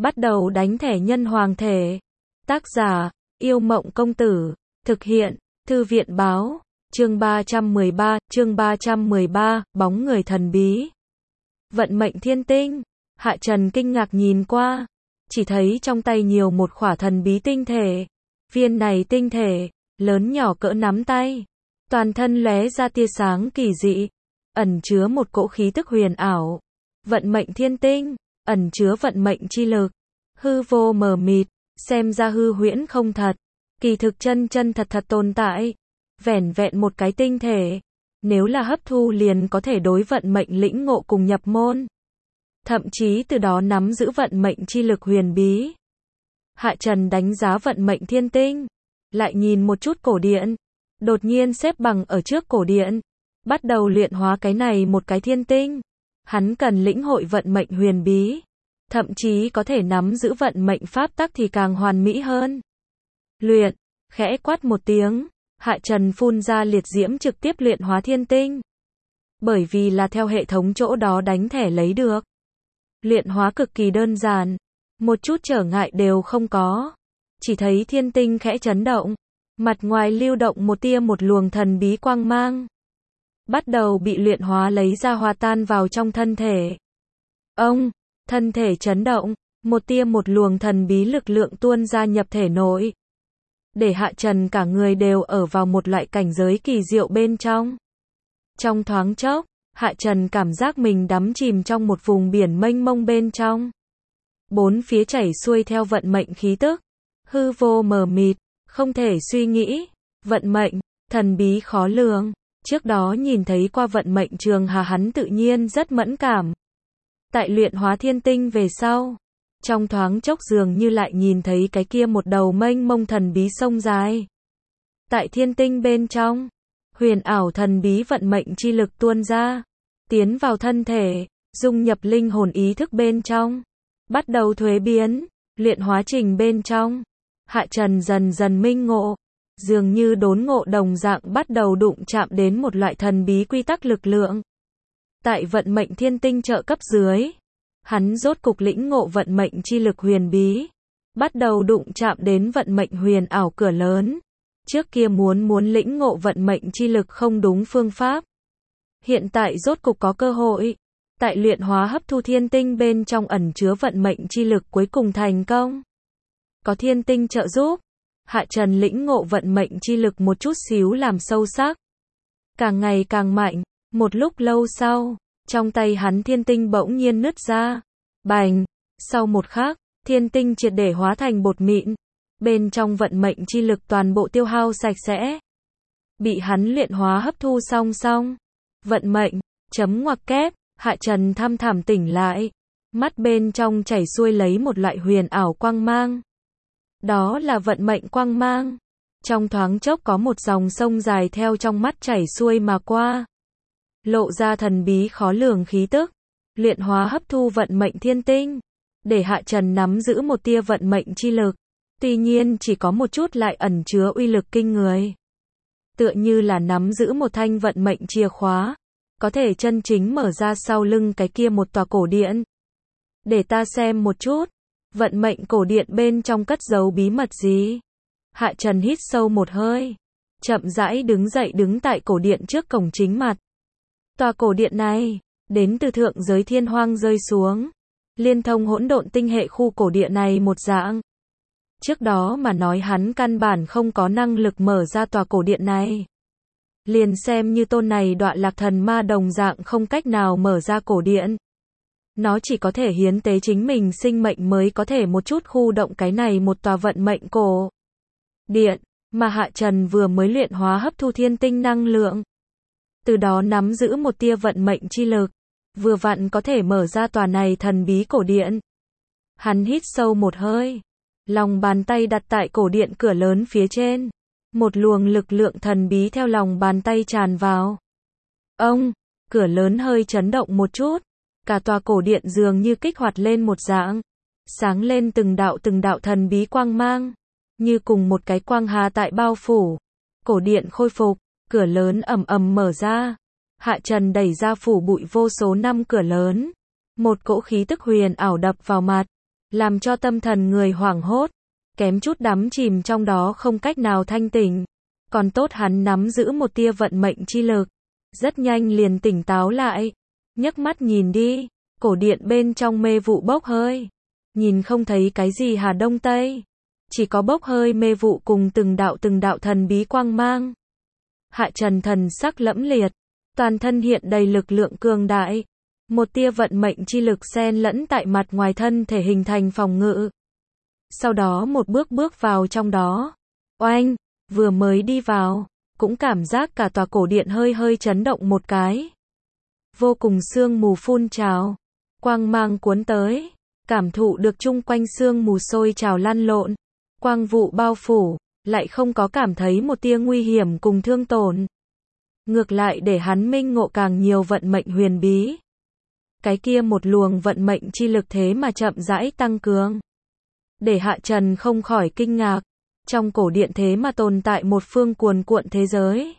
Bắt đầu đánh thẻ nhân hoàng thể. Tác giả, Yêu Mộng Công Tử. Thực hiện, Thư viện Báo. Chương 313, bóng người thần bí. Vận mệnh thiên tinh. Hạ Trần kinh ngạc nhìn qua. Chỉ thấy trong tay nhiều một khỏa thần bí tinh thể. Viên này tinh thể, lớn nhỏ cỡ nắm tay. Toàn thân lóe ra tia sáng kỳ dị. Ẩn chứa một cỗ khí tức huyền ảo. Vận mệnh thiên tinh, ẩn chứa vận mệnh chi lực. Hư vô mờ mịt, xem ra hư huyễn không thật. Kỳ thực chân thật tồn tại. Vẻn vẹn một cái tinh thể. Nếu là hấp thu liền có thể đối vận mệnh lĩnh ngộ cùng nhập môn. Thậm chí từ đó nắm giữ vận mệnh chi lực huyền bí. Hạ Trần đánh giá vận mệnh thiên tinh. Lại nhìn một chút cổ điện. Đột nhiên xếp bằng ở trước cổ điện. Bắt đầu luyện hóa cái này một cái thiên tinh. Hắn cần lĩnh hội vận mệnh huyền bí. Thậm chí có thể nắm giữ vận mệnh pháp tắc thì càng hoàn mỹ hơn. Luyện, khẽ quát một tiếng. Hạ Trần phun ra liệt diễm trực tiếp luyện hóa thiên tinh. Bởi vì là theo hệ thống chỗ đó đánh thẻ lấy được. Luyện hóa cực kỳ đơn giản. Một chút trở ngại đều không có. Chỉ thấy thiên tinh khẽ chấn động. Mặt ngoài lưu động một luồng thần bí quang mang. Bắt đầu bị luyện hóa lấy ra hòa tan vào trong thân thể. Thân thể chấn động. Một luồng thần bí lực lượng tuôn ra nhập thể nội. Để Hạ Trần cả người đều ở vào một loại cảnh giới kỳ diệu bên trong. Trong thoáng chốc, Hạ Trần cảm giác mình đắm chìm trong một vùng biển mênh mông bên trong. Bốn phía chảy xuôi theo vận mệnh khí tức. Hư vô mờ mịt, không thể suy nghĩ. Vận mệnh, thần bí khó lường. Trước đó nhìn thấy qua vận mệnh trường hà hắn tự nhiên rất mẫn cảm. Tại luyện hóa thiên tinh về sau. Trong thoáng chốc dường như lại nhìn thấy cái kia một đầu mênh mông thần bí sông dài. Tại thiên tinh bên trong, huyền ảo thần bí vận mệnh chi lực tuôn ra, tiến vào thân thể, dung nhập linh hồn ý thức bên trong, bắt đầu thuế biến, luyện hóa trình bên trong. Hạ Trần dần dần minh ngộ, dường như đốn ngộ đồng dạng bắt đầu đụng chạm đến một loại thần bí quy tắc lực lượng. Tại vận mệnh thiên tinh trợ cấp dưới, hắn rốt cục lĩnh ngộ vận mệnh chi lực huyền bí, bắt đầu đụng chạm đến vận mệnh huyền ảo cửa lớn. Trước kia muốn lĩnh ngộ vận mệnh chi lực không đúng phương pháp. Hiện tại rốt cục có cơ hội. Tại luyện hóa hấp thu thiên tinh bên trong ẩn chứa vận mệnh chi lực cuối cùng thành công. Có thiên tinh trợ giúp, Hạ Trần lĩnh ngộ vận mệnh chi lực một chút xíu làm sâu sắc. Càng ngày càng mạnh, một lúc lâu sau, trong tay hắn thiên tinh bỗng nhiên nứt ra. Bành! Sau một khắc, thiên tinh triệt để hóa thành bột mịn. Bên trong vận mệnh chi lực toàn bộ tiêu hao sạch sẽ. Bị hắn luyện hóa hấp thu xong. Vận mệnh, chấm ngoặc kép, Hạ Trần thăm thẳm tỉnh lại. Mắt bên trong chảy xuôi lấy một loại huyền ảo quang mang. Đó là vận mệnh quang mang. Trong thoáng chốc có một dòng sông dài theo trong mắt chảy xuôi mà qua. Lộ ra thần bí khó lường khí tức. Luyện hóa hấp thu vận mệnh thiên tinh. Để Hạ Trần nắm giữ một tia vận mệnh chi lực. Tuy nhiên chỉ có một chút lại ẩn chứa uy lực kinh người. Tựa như là nắm giữ một thanh vận mệnh chìa khóa. Có thể chân chính mở ra sau lưng cái kia một tòa cổ điện. Để ta xem một chút. Vận mệnh cổ điện bên trong cất giấu bí mật gì? Hạ Trần hít sâu một hơi. Chậm rãi đứng dậy đứng tại cổ điện trước cổng chính mặt. Tòa cổ điện này, đến từ thượng giới thiên hoang rơi xuống. Liên thông hỗn độn tinh hệ khu cổ điện này một dạng. Trước đó mà nói hắn căn bản không có năng lực mở ra tòa cổ điện này. Liền xem như tôn này đọa lạc thần ma đồng dạng không cách nào mở ra cổ điện. Nó chỉ có thể hiến tế chính mình sinh mệnh mới có thể một chút khu động cái này một tòa vận mệnh cổ điện, mà Hạ Trần vừa mới luyện hóa hấp thu thiên tinh năng lượng. Từ đó nắm giữ một tia vận mệnh chi lực, vừa vặn có thể mở ra tòa này thần bí cổ điện. Hắn hít sâu một hơi, lòng bàn tay đặt tại cổ điện cửa lớn phía trên. Một luồng lực lượng thần bí theo lòng bàn tay tràn vào. Cửa lớn hơi chấn động một chút. Cả tòa cổ điện dường như kích hoạt lên một dạng. Sáng lên từng đạo thần bí quang mang. Như cùng một cái quang hà tại bao phủ. Cổ điện khôi phục. Cửa lớn ầm ầm mở ra. Hạ Trần đẩy ra phủ bụi vô số năm cửa lớn. Một cỗ khí tức huyền ảo đập vào mặt. làm cho tâm thần người hoảng hốt, kém chút đắm chìm trong đó không cách nào thanh tỉnh. Còn tốt hắn nắm giữ một tia vận mệnh chi lực, rất nhanh liền tỉnh táo lại, nhấc mắt nhìn đi, cổ điện bên trong mê vụ bốc hơi, nhìn không thấy cái gì Hà Đông Tây, chỉ có bốc hơi mê vụ cùng từng đạo thần bí quang mang. Hạ Trần thần sắc lẫm liệt, toàn thân hiện đầy lực lượng cường đại, một tia vận mệnh chi lực xen lẫn tại mặt ngoài thân thể hình thành phòng ngự. Sau đó một bước bước vào trong đó. Oanh, vừa mới đi vào, cũng cảm giác cả tòa cổ điện hơi hơi chấn động một cái. Vô cùng sương mù phun trào, quang mang cuốn tới, cảm thụ được chung quanh sương mù sôi trào lăn lộn, quang vụ bao phủ, lại không có cảm thấy một tia nguy hiểm cùng thương tổn. Ngược lại để hắn minh ngộ càng nhiều vận mệnh huyền bí. Cái kia một luồng vận mệnh chi lực thế mà chậm rãi tăng cường. Để Hạ Trần không khỏi kinh ngạc, trong cổ điện thế mà tồn tại một phương cuồn cuộn thế giới.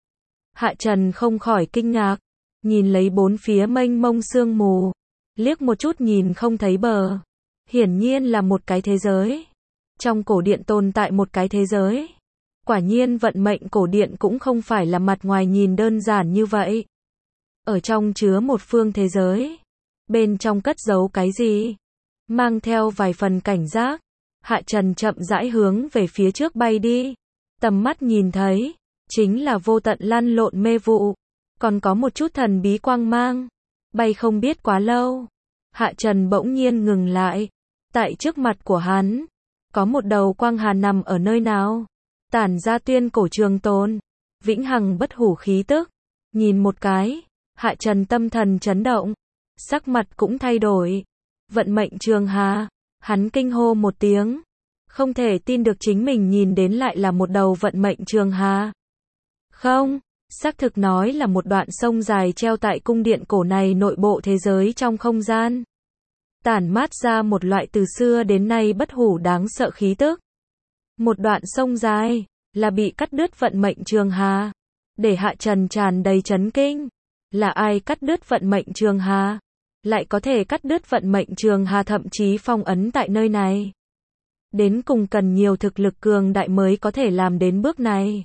Hạ Trần không khỏi kinh ngạc, nhìn lấy bốn phía mênh mông sương mù, liếc một chút nhìn không thấy bờ. Hiển nhiên là một cái thế giới. Trong cổ điện tồn tại một cái thế giới. Quả nhiên vận mệnh cổ điện cũng không phải là mặt ngoài nhìn đơn giản như vậy. Ở trong chứa một phương thế giới. Bên trong cất giấu cái gì? Mang theo vài phần cảnh giác, Hạ Trần chậm rãi hướng về phía trước bay đi. Tầm mắt nhìn thấy, chính là vô tận lăn lộn mê vụ, còn có một chút thần bí quang mang. Bay không biết quá lâu, Hạ Trần bỗng nhiên ngừng lại. Tại trước mặt của hắn, có một đầu quang hà nằm ở nơi nào, tản ra tuyên cổ trường tồn, vĩnh hằng bất hủ khí tức. Nhìn một cái, Hạ Trần tâm thần chấn động, sắc mặt cũng thay đổi. Vận mệnh trường hà, hắn kinh hô một tiếng, không thể tin được chính mình nhìn đến lại là một đầu vận mệnh trường hà. Không, xác thực nói là một đoạn sông dài treo tại cung điện cổ này nội bộ thế giới trong không gian. Tản mát ra một loại từ xưa đến nay bất hủ đáng sợ khí tức. Một đoạn sông dài, là bị cắt đứt vận mệnh trường hà. Để Hạ Trần tràn đầy chấn kinh. Là ai cắt đứt vận mệnh trường hà? Lại có thể cắt đứt vận mệnh trường hà thậm chí phong ấn tại nơi này. Đến cùng cần nhiều thực lực cường đại mới có thể làm đến bước này.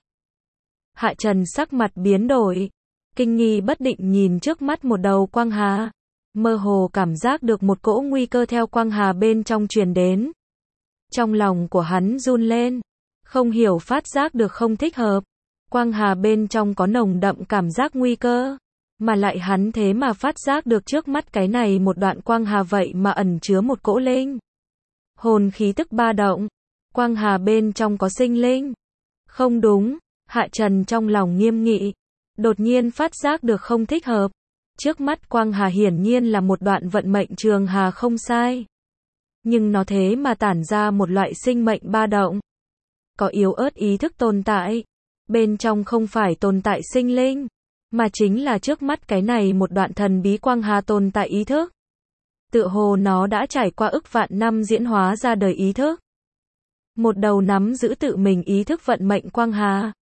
Hạ Trần sắc mặt biến đổi, kinh nghi bất định nhìn trước mắt một đầu quang hà, mơ hồ cảm giác được một cỗ nguy cơ theo quang hà bên trong truyền đến. Trong lòng của hắn run lên, không hiểu phát giác được không thích hợp. Quang hà bên trong có nồng đậm cảm giác nguy cơ, mà lại hắn thế mà phát giác được trước mắt cái này một đoạn quang hà vậy mà ẩn chứa một cỗ linh hồn khí tức ba động. Quang hà bên trong có sinh linh. Không đúng, Hạ Trần trong lòng nghiêm nghị, đột nhiên phát giác được không thích hợp. Trước mắt quang hà hiển nhiên là một đoạn vận mệnh trường hà không sai. Nhưng nó thế mà tản ra một loại sinh mệnh ba động. Có yếu ớt ý thức tồn tại. Bên trong không phải tồn tại sinh linh, mà chính là trước mắt cái này một đoạn thần bí quang hà tồn tại ý thức. Tựa hồ nó đã trải qua ức vạn năm diễn hóa ra đời ý thức. Một đầu nắm giữ tự mình ý thức vận mệnh quang hà.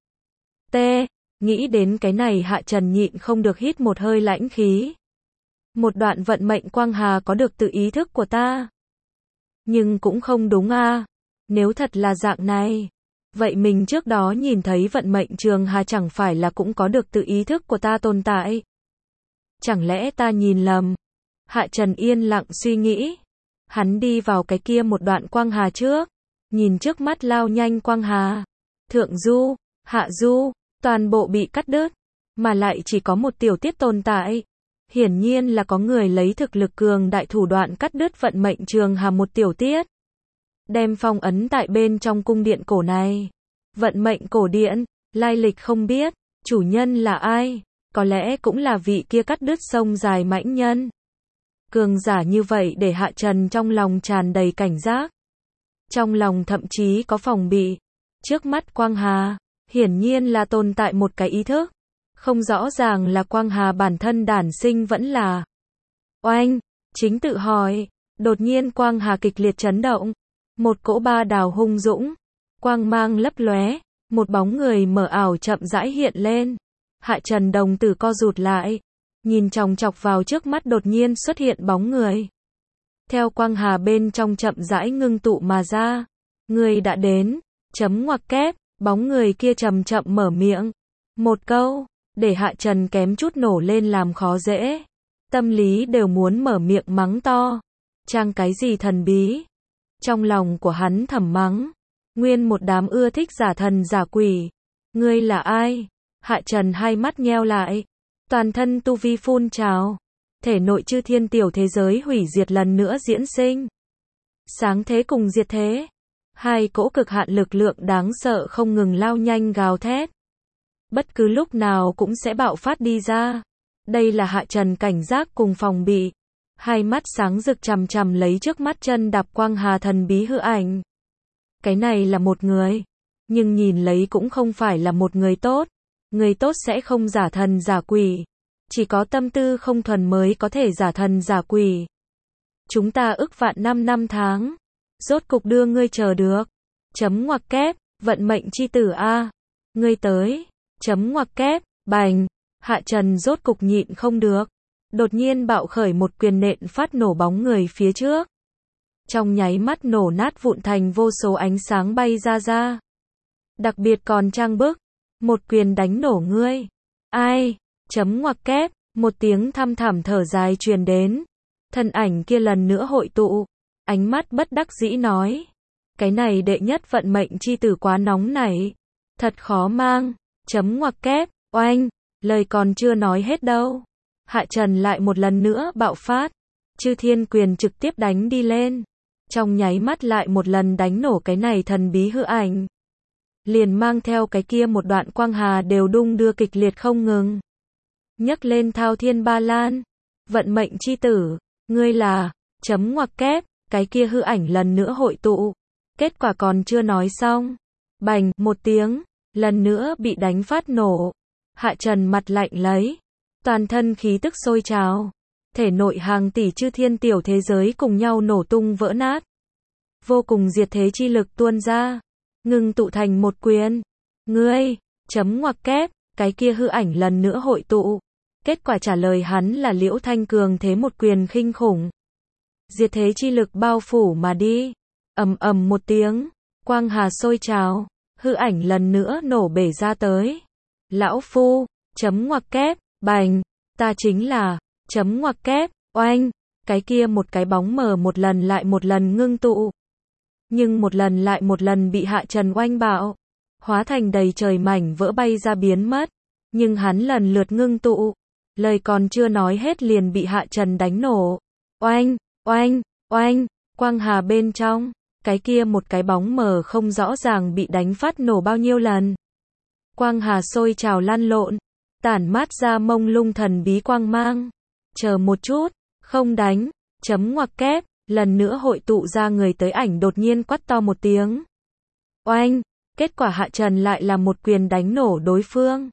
Nghĩ đến cái này Hạ Trần nhịn không được hít một hơi lãnh khí. Một đoạn vận mệnh quang hà có được tự ý thức của ta. Nhưng cũng không đúng a. Nếu thật là dạng này, vậy mình trước đó nhìn thấy vận mệnh trường hà chẳng phải là cũng có được tự ý thức của ta tồn tại? Chẳng lẽ ta nhìn lầm? Hạ Trần yên lặng suy nghĩ. Hắn đi vào cái kia một đoạn quang hà trước, nhìn trước mắt lao nhanh quang hà. Thượng du, hạ du, toàn bộ bị cắt đứt, mà lại chỉ có một tiểu tiết tồn tại. Hiển nhiên là có người lấy thực lực cường đại thủ đoạn cắt đứt vận mệnh trường hà một tiểu tiết, đem phong ấn tại bên trong cung điện cổ này. Vận mệnh cổ điện, lai lịch không biết, chủ nhân là ai? Có lẽ cũng là vị kia cắt đứt sông dài mãnh nhân. Cường giả như vậy để Hạ Trần trong lòng tràn đầy cảnh giác. Trong lòng thậm chí có phòng bị. Trước mắt quang hà, hiển nhiên là tồn tại một cái ý thức. Không rõ ràng là quang hà bản thân đản sinh vẫn là. Oanh, chính tự hỏi, đột nhiên quang hà kịch liệt chấn động. Một cỗ ba đào hung dũng, quang mang lấp lóe, một bóng người mờ ảo chậm rãi hiện lên. Hạ Trần đồng tử co rụt lại, nhìn chòng chọc vào trước mắt đột nhiên xuất hiện bóng người. theo quang hà bên trong chậm rãi ngưng tụ mà ra. Người đã đến, chấm ngoặc kép, bóng người kia chậm chậm mở miệng. Một câu, để Hạ Trần kém chút nổ lên làm khó dễ. Tâm lý đều muốn mở miệng mắng to. Trang cái gì thần bí? Trong lòng của hắn thầm mắng. Nguyên một đám ưa thích giả thần giả quỷ. Ngươi là ai? Hạ Trần hai mắt nheo lại. Toàn thân tu vi phun trào. Thể nội chư thiên tiểu thế giới hủy diệt lần nữa diễn sinh. Sáng thế cùng diệt thế. Hai cỗ cực hạn lực lượng đáng sợ không ngừng lao nhanh gào thét. Bất cứ lúc nào cũng sẽ bạo phát đi ra. Đây là Hạ Trần cảnh giác cùng phòng bị. Hai mắt sáng rực chằm chằm lấy trước mắt chân đạp quang hà thần bí hư ảnh. Cái này là một người. Nhưng nhìn lấy cũng không phải là một người tốt. Người tốt sẽ không giả thần giả quỷ. Chỉ có tâm tư không thuần mới có thể giả thần giả quỷ. Chúng ta ức vạn năm tháng. Rốt cục đưa ngươi chờ được. Chấm ngoặc kép, vận mệnh chi tử a. Ngươi tới. Chấm ngoặc kép, bành. Hạ Trần rốt cục nhịn không được. Đột nhiên bạo khởi một quyền nện phát nổ bóng người phía trước. Trong nháy mắt nổ nát vụn thành vô số ánh sáng bay ra. Đặc biệt còn trang bức. Một quyền đánh nổ ngươi. Ai? Chấm ngoặc kép, một tiếng thăm thẳm thở dài truyền đến. Thân ảnh kia lần nữa hội tụ. Ánh mắt bất đắc dĩ nói. Cái này đệ nhất vận mệnh chi tử quá nóng nảy. Thật khó mang. Chấm ngoặc kép, oanh. Lời còn chưa nói hết đâu. Hạ Trần lại một lần nữa bạo phát. Chư thiên quyền trực tiếp đánh đi lên. Trong nháy mắt lại một lần đánh nổ cái này thần bí hư ảnh. Liền mang theo cái kia một đoạn quang hà đều đung đưa kịch liệt không ngừng. Nhấc lên thao thiên ba lan. Vận mệnh chi tử. Ngươi là. Chấm ngoặc kép. Cái kia hư ảnh lần nữa hội tụ. Kết quả còn chưa nói xong. Bành, một tiếng. Lần nữa bị đánh phát nổ. Hạ Trần mặt lạnh lấy. Toàn thân khí tức sôi trào. Thể nội hàng tỷ chư thiên tiểu thế giới cùng nhau nổ tung vỡ nát. Vô cùng diệt thế chi lực tuôn ra. Ngưng tụ thành một quyền. Ngươi. Chấm ngoặc kép. Cái kia hư ảnh lần nữa hội tụ. Kết quả trả lời hắn là Liễu Thanh Cường thế một quyền khinh khủng. Diệt thế chi lực bao phủ mà đi. Ầm ầm một tiếng. Quang hà sôi trào. Hư ảnh lần nữa nổ bể ra tới. Lão phu. Chấm ngoặc kép. Bành. Ta chính là. Chấm ngoặc kép. Oanh. Cái kia một cái bóng mờ một lần lại một lần ngưng tụ. Nhưng một lần lại một lần bị Hạ Trần oanh bạo. Hóa thành đầy trời mảnh vỡ bay ra biến mất. Nhưng hắn lần lượt ngưng tụ. Lời còn chưa nói hết liền bị Hạ Trần đánh nổ. Oanh. Oanh. Oanh. Quang hà bên trong. Cái kia một cái bóng mờ không rõ ràng bị đánh phát nổ bao nhiêu lần. Quang hà sôi trào lăn lộn. Tản mát ra mông lung thần bí quang mang. Chờ một chút. Không đánh. Chấm ngoặc kép. Lần nữa hội tụ ra người tới ảnh đột nhiên quát to một tiếng. Oanh. Kết quả Hạ Trần lại là một quyền đánh nổ đối phương.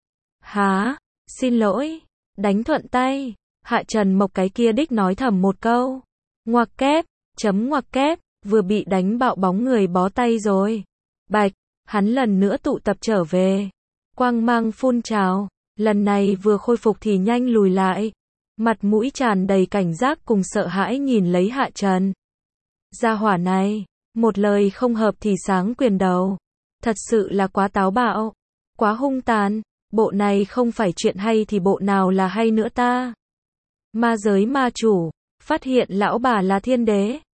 Há. Xin lỗi. Đánh thuận tay. Hạ Trần Mộc cái kia đích nói thầm một câu. Ngoặc kép. Chấm ngoặc kép. Vừa bị đánh bạo bóng người bó tay rồi. Bạch. Hắn lần nữa tụ tập trở về. Quang mang phun trào. Lần này vừa khôi phục thì nhanh lùi lại. Mặt mũi tràn đầy cảnh giác cùng sợ hãi nhìn lấy Hạ Trần. Gia hỏa này. Một lời không hợp thì sáng quyền đầu. Thật sự là quá táo bạo. Quá hung tàn. Bộ này không phải chuyện hay thì bộ nào là hay nữa ta. Ma giới ma chủ. Phát hiện lão bà là thiên đế.